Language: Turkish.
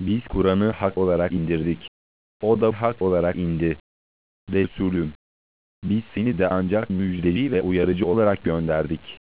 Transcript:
Biz Kur'an'ı hak olarak indirdik. O da hak olarak indi. Resulüm, biz seni de ancak müjdeli ve uyarıcı olarak gönderdik.